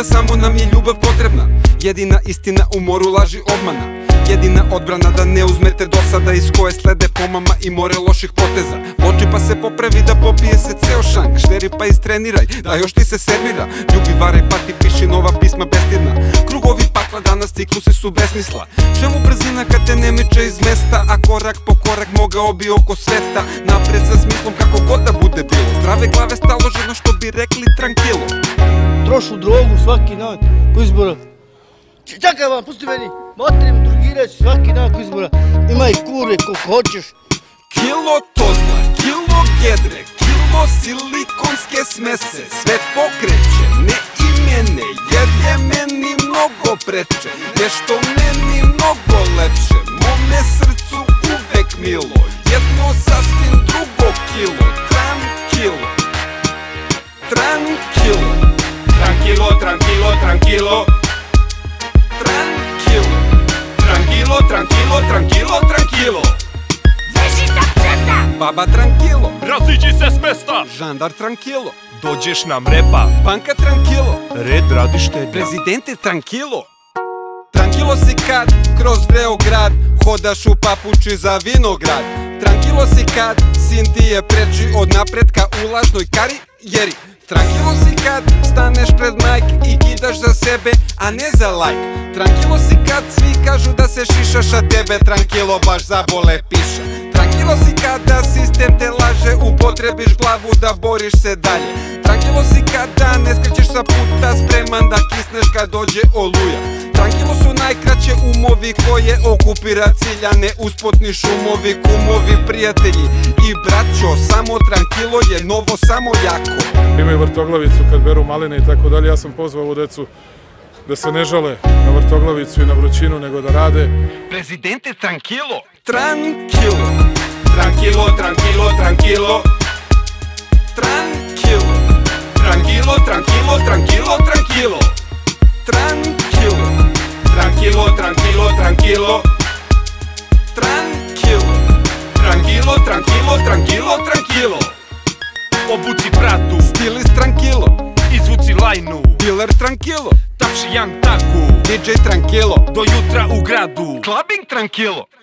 da samo nam je ljubav potrebna. Jedina istina u moru laži obmana. Jedina odbrana da ne uzmete dosada iz koje slede pomama i more loših poteza. Loči pa se popravi da popije se ceo šank. Šteri pa istreniraj, da još ti se servira. Ljubi, varaj, pati, piši nova pisma bestidna. Krugovi pakla, danas ciklusi su besmisla. Čemu brzina kad te ne miče iz mesta, a korak po korak mogao bi oko sveta. Napred sa smislom kako god da bude bilo. Zdrave glave staloženo što bi rekli tranquilo. Trošu drogu svaki dan ko izbora. Čekaj vam, pusti meni. Matrim, drugiraću svaki dan ko izbora. Imaj kure koliko hoćeš. Kilo tozla, kilo gedre, kilo silikonske smese. Sve pokreće, ne i mene, jer je meni mnogo preče. Nešto meni mnogo lepše, mome srcu uvek milo. Jedno sasvim drugo kilo, tranquilo. Tranquilo. Tranquilo, tranquilo, tranquilo. Tranquilo. Tranquilo, tranquilo, tranquilo, tranquilo. Vešita pseta! Baba tranquilo. Raziđi se s mesta. Žandar tranquilo. Dođeš nam repa. Banka tranquilo. Red radi štednja. Prezidente tranquilo. Tranquilo si kad kroz vreo grad hodaš u papuči za vinograd. Tranquilo si kad sin ti je preči od napretka u lažnoj karijeri. Tranquilo si kad staneš pred majk i kidaš za sebe, a ne za like. Tranquilo si kad svi kažu da se šišaš, a tebe tranquilo baš zabole piša. Tranquilo si kada sistem te laže, upotrebiš glavu da boriš se dalje. Tranquilo si kada ne skrećeš sa puta, spreman da kisneš kad dođe oluja. Tranquilo su najkraće umovi koje okupira ciljane usputni šumovi, kumovi, prijatelji i braćo. Samo tranquilo je novo, samo jako. Imaju vrtoglavicu kad beru maline i tako dalje. Ja sam pozvao ovu decu da se ne žale na vrtoglavicu i na vrućinu, nego da rade. Prezidente tranquilo. Tranquilo. Tranquilo, tranquilo, tranquilo. Tranquilo. Tranquilo, tranquilo, tranquilo, tranquilo. Tranquilo. Tranquilo, tranquilo, tranquilo. Tranquilo. Tranquilo, tranquilo, tranquilo, tranquilo. Obuci pratu, Stilist tranquilo. izvuci lajnu, Dealer tranquilo. tapši young taku, DJ tranquilo. do jutra u gradu. Clubbing tranquilo.